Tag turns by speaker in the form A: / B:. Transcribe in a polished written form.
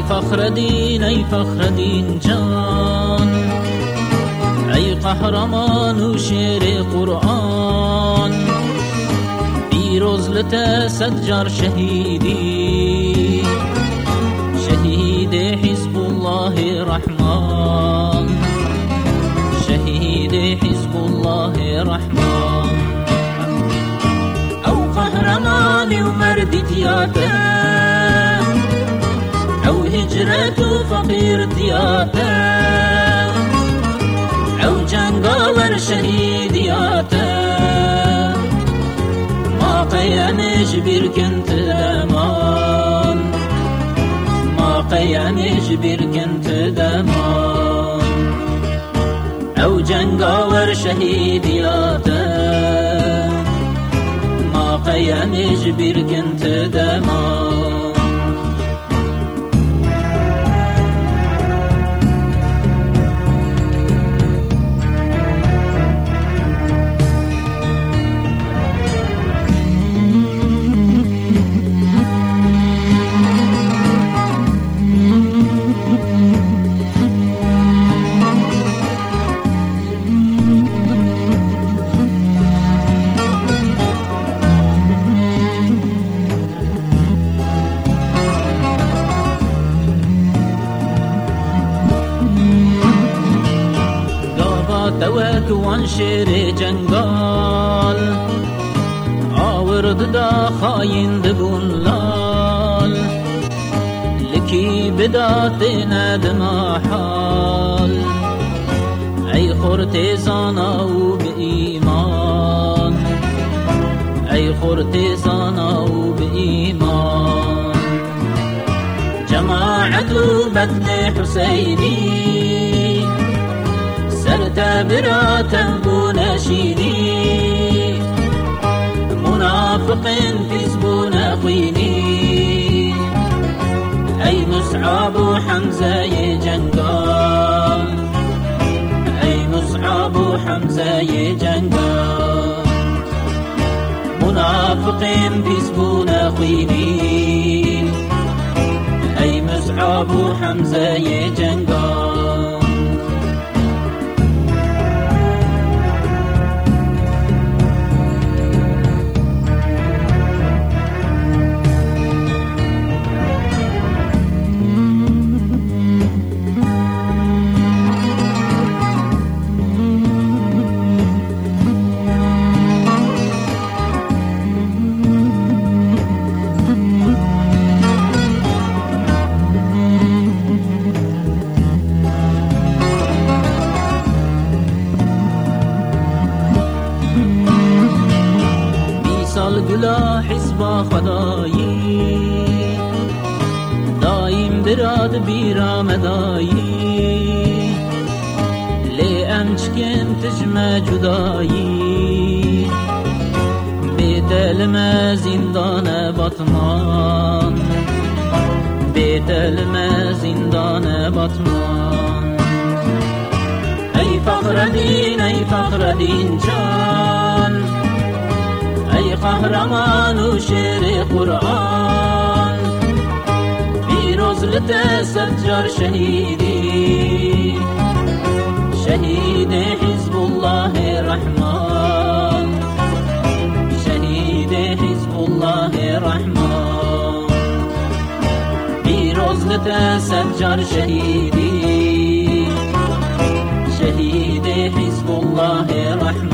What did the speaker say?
A: ای فخر دین، ای فخر دین جان، ای قهرمان و شیر قرآن، پیروز لته سجار شهیدی، شهید حزب الله رحمان، شهید حزب الله رحمان. او قهرمانی و مرد دیاته، او هجرت و فقیر دیاته، او جنگاور شهیدیاته، ما قیانش برکن تدمان، ما قیانش برکن تدمان. او جنگاور شهیدیاته، ما قیانش برکن تدمان. دوك وانشر جنگال، آورد دا خاين دبون لال، لكي بدات ندم حال. ای خورتزانا و بإيمان، ای خورتزانا و بإيمان. جماعة بدن حسيني سرتابراتا بونشيني، منافق في زبون خويني. أي مصعب حمزة جنگال، أي مصعب حمزة جنگال. منافق في زبون خويني، أي مصعب حمزة جنگال. گلا حزب خدایی، دایم براد بیرامدایی. لی امچکن تجمع جدایی، بیتلم زندان بطمان، بیتلم زندان بطمان. ای فخر دین، ای فخر دین جان، ای قهرمان و شیر قرآن، پیروز لته سجار شهیدی، شهید حزب الله رحمان، شهید حزب الله رحمان. پیروز لته سجار شهیدی، شهید حزب الله رحمان.